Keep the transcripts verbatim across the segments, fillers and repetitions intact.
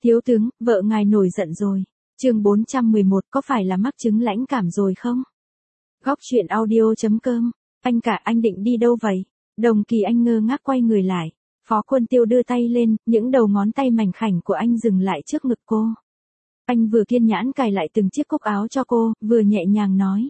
Thiếu tướng, vợ ngài nổi giận rồi. Chương bốn trăm mười một, có phải là mắc chứng lãnh cảm rồi không? Góc truyện audio chấm com. Anh cả, anh định đi đâu vậy? Đồng Kỳ Anh ngơ ngác quay người lại. Phó Quân Tiêu đưa tay lên, những đầu ngón tay mảnh khảnh của anh dừng lại trước ngực cô. Anh vừa kiên nhẫn cài lại từng chiếc cúc áo cho cô, vừa nhẹ nhàng nói.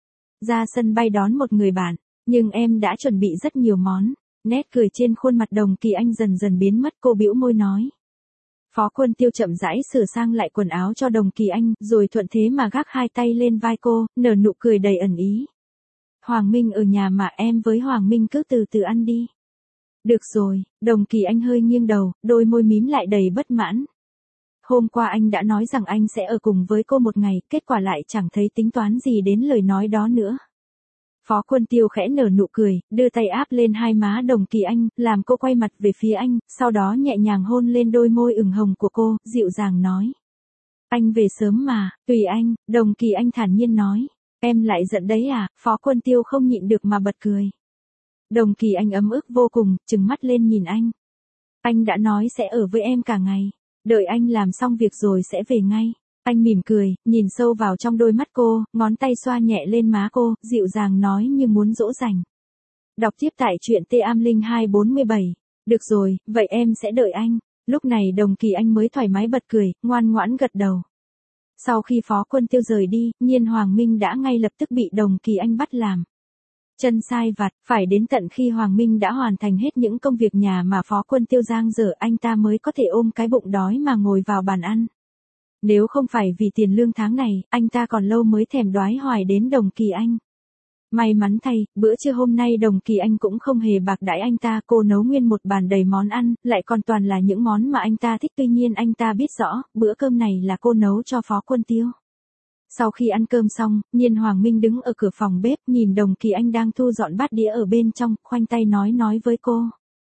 Ra sân bay đón một người bạn, nhưng em đã chuẩn bị rất nhiều món. Nét cười trên khuôn mặt Đồng Kỳ Anh dần dần biến mất, cô bĩu môi nói. Phó Quân Tiêu chậm rãi sửa sang lại quần áo cho Đồng Kỳ Anh, rồi thuận thế mà gác hai tay lên vai cô, nở nụ cười đầy ẩn ý. Hoàng Minh ở nhà mà, em với Hoàng Minh cứ từ từ ăn đi. Được rồi, Đồng Kỳ Anh hơi nghiêng đầu, đôi môi mím lại đầy bất mãn. Hôm qua anh đã nói rằng anh sẽ ở cùng với cô một ngày, kết quả lại chẳng thấy tính toán gì đến lời nói đó nữa. Phó Quân Tiêu khẽ nở nụ cười, đưa tay áp lên hai má Đồng Kỳ Anh, làm cô quay mặt về phía anh, sau đó nhẹ nhàng hôn lên đôi môi ửng hồng của cô, dịu dàng nói. Anh về sớm mà, tùy anh, Đồng Kỳ Anh thản nhiên nói. Em lại giận đấy à? Phó Quân Tiêu không nhịn được mà bật cười. Đồng Kỳ Anh ấm ức vô cùng, trừng mắt lên nhìn anh. Anh đã nói sẽ ở với em cả ngày, đợi anh làm xong việc rồi sẽ về ngay. Anh mỉm cười, nhìn sâu vào trong đôi mắt cô, ngón tay xoa nhẹ lên má cô, dịu dàng nói như muốn dỗ dành. Đọc tiếp tại truyện T A M Linh hai bốn bảy. Được rồi, vậy em sẽ đợi anh. Lúc này Đồng Kỳ Anh mới thoải mái bật cười, ngoan ngoãn gật đầu. Sau khi Phó Quân Tiêu rời đi, Nhiên Hoàng Minh đã ngay lập tức bị Đồng Kỳ Anh bắt làm chân sai vặt, phải đến tận khi Hoàng Minh đã hoàn thành hết những công việc nhà mà Phó Quân Tiêu giang dở anh ta mới có thể ôm cái bụng đói mà ngồi vào bàn ăn. Nếu không phải vì tiền lương tháng này, anh ta còn lâu mới thèm đoái hoài đến Đồng Kỳ Anh. May mắn thay, bữa trưa hôm nay Đồng Kỳ Anh cũng không hề bạc đãi anh ta, cô nấu nguyên một bàn đầy món ăn, lại còn toàn là những món mà anh ta thích, tuy nhiên anh ta biết rõ, bữa cơm này là cô nấu cho Phó Quân Tiêu. Sau khi ăn cơm xong, Nhiên Hoàng Minh đứng ở cửa phòng bếp nhìn Đồng Kỳ Anh đang thu dọn bát đĩa ở bên trong, khoanh tay nói nói với cô.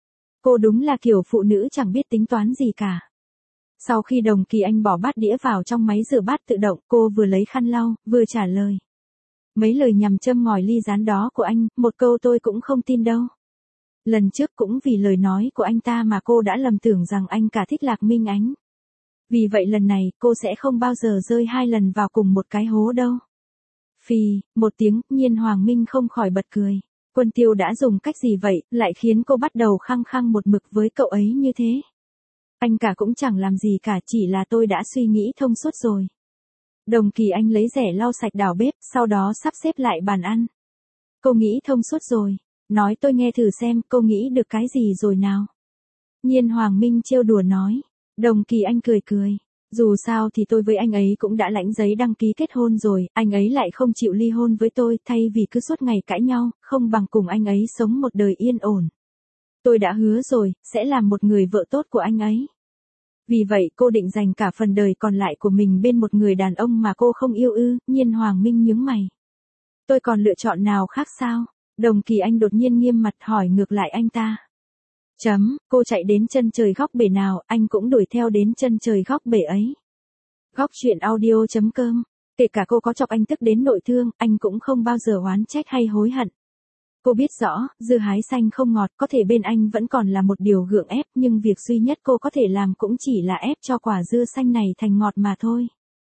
Cô đúng là kiểu phụ nữ chẳng biết tính toán gì cả. Sau khi Đồng Kỳ Anh bỏ bát đĩa vào trong máy rửa bát tự động, cô vừa lấy khăn lau, vừa trả lời. Mấy lời nhằm châm ngòi ly gián đó của anh, một câu tôi cũng không tin đâu. Lần trước cũng vì lời nói của anh ta mà cô đã lầm tưởng rằng anh cả thích Lạc Minh Ánh. Vì vậy lần này, cô sẽ không bao giờ rơi hai lần vào cùng một cái hố đâu. Phì, một tiếng, Nhiên Hoàng Minh không khỏi bật cười. Quân Tiêu đã dùng cách gì vậy, lại khiến cô bắt đầu khăng khăng một mực với cậu ấy như thế? Anh cả cũng chẳng làm gì cả, chỉ là tôi đã suy nghĩ thông suốt rồi. Đồng Kỳ Anh lấy rẻ lau sạch đảo bếp, sau đó sắp xếp lại bàn ăn. Cô nghĩ thông suốt rồi. Nói tôi nghe thử xem, cô nghĩ được cái gì rồi nào? Nhiên Hoàng Minh trêu đùa nói. Đồng Kỳ Anh cười cười. Dù sao thì tôi với anh ấy cũng đã lãnh giấy đăng ký kết hôn rồi, anh ấy lại không chịu ly hôn với tôi, thay vì cứ suốt ngày cãi nhau, không bằng cùng anh ấy sống một đời yên ổn. Tôi đã hứa rồi, sẽ làm một người vợ tốt của anh ấy. Vì vậy cô định dành cả phần đời còn lại của mình bên một người đàn ông mà cô không yêu ư? Nhiên Hoàng Minh nhướng mày. Tôi còn lựa chọn nào khác sao? Đồng Kỳ Anh đột nhiên nghiêm mặt hỏi ngược lại anh ta. Chấm, cô chạy đến chân trời góc bể nào, anh cũng đuổi theo đến chân trời góc bể ấy. Góc truyện audio chấm com. Kể cả cô có chọc anh tức đến nội thương, anh cũng không bao giờ oán trách hay hối hận. Cô biết rõ, dưa hái xanh không ngọt, có thể bên anh vẫn còn là một điều gượng ép, nhưng việc duy nhất cô có thể làm cũng chỉ là ép cho quả dưa xanh này thành ngọt mà thôi.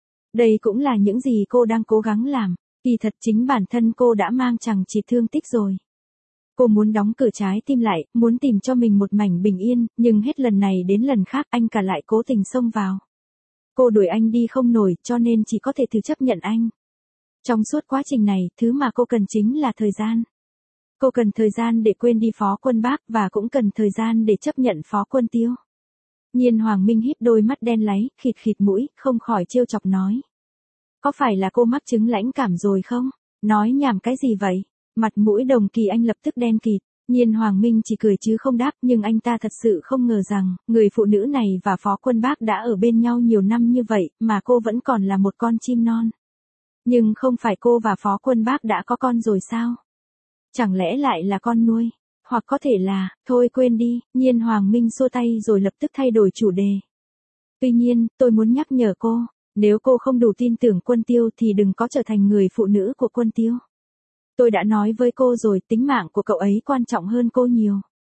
Đây cũng là những gì cô đang cố gắng làm, kỳ thật chính bản thân cô đã mang chằng chịt thương tích rồi. Cô muốn đóng cửa trái tim lại, muốn tìm cho mình một mảnh bình yên, nhưng hết lần này đến lần khác anh cả lại cố tình xông vào. Cô đuổi anh đi không nổi, cho nên chỉ có thể thử chấp nhận anh. Trong suốt quá trình này, thứ mà cô cần chính là thời gian. Cô cần thời gian để quên đi Phó Quân Bác và cũng cần thời gian để chấp nhận Phó Quân Tiêu. Nhiên Hoàng Minh híp đôi mắt đen láy, khịt khịt mũi, không khỏi trêu chọc nói. Có phải là cô mắc chứng lãnh cảm rồi không? Nói nhảm cái gì vậy? Mặt mũi Đồng Kỳ Anh lập tức đen kịt. Nhiên Hoàng Minh chỉ cười chứ không đáp, nhưng anh ta thật sự không ngờ rằng, người phụ nữ này và Phó Quân Bác đã ở bên nhau nhiều năm như vậy, mà cô vẫn còn là một con chim non. Nhưng không phải cô và Phó Quân Bác đã có con rồi sao? Chẳng lẽ lại là con nuôi? Hoặc có thể là, thôi quên đi, Nhiên Hoàng Minh xua tay rồi lập tức thay đổi chủ đề. Tuy nhiên, tôi muốn nhắc nhở cô, nếu cô không đủ tin tưởng Quân Tiêu thì đừng có trở thành người phụ nữ của Quân Tiêu. Tôi đã nói với cô rồi, tính mạng của cậu ấy quan trọng hơn cô nhiều.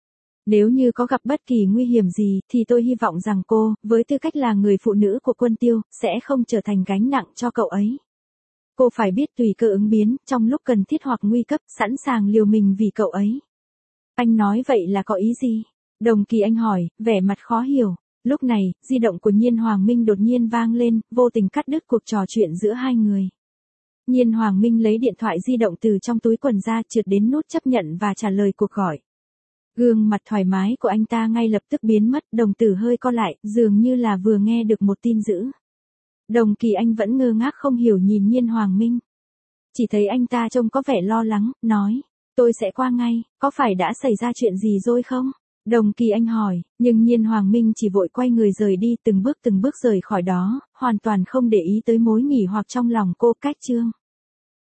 Nếu như có gặp bất kỳ nguy hiểm gì thì tôi hy vọng rằng cô, với tư cách là người phụ nữ của Quân Tiêu, sẽ không trở thành gánh nặng cho cậu ấy. Cô phải biết tùy cơ ứng biến, trong lúc cần thiết hoặc nguy cấp, sẵn sàng liều mình vì cậu ấy. Anh nói vậy là có ý gì? Đồng Kỳ Anh hỏi, vẻ mặt khó hiểu. Lúc này, di động của Nhiên Hoàng Minh đột nhiên vang lên, vô tình cắt đứt cuộc trò chuyện giữa hai người. Nhiên Hoàng Minh lấy điện thoại di động từ trong túi quần ra, trượt đến nút chấp nhận và trả lời cuộc gọi. Gương mặt thoải mái của anh ta ngay lập tức biến mất, đồng tử hơi co lại, dường như là vừa nghe được một tin dữ. Đồng Kỳ Anh vẫn ngơ ngác không hiểu nhìn Nhiên Hoàng Minh. Chỉ thấy anh ta trông có vẻ lo lắng, nói, tôi sẽ qua ngay, có phải đã xảy ra chuyện gì rồi không? Đồng Kỳ Anh hỏi, nhưng Nhiên Hoàng Minh chỉ vội quay người rời đi, từng bước từng bước rời khỏi đó, hoàn toàn không để ý tới mối nghỉ hoặc trong lòng cô. Cách chương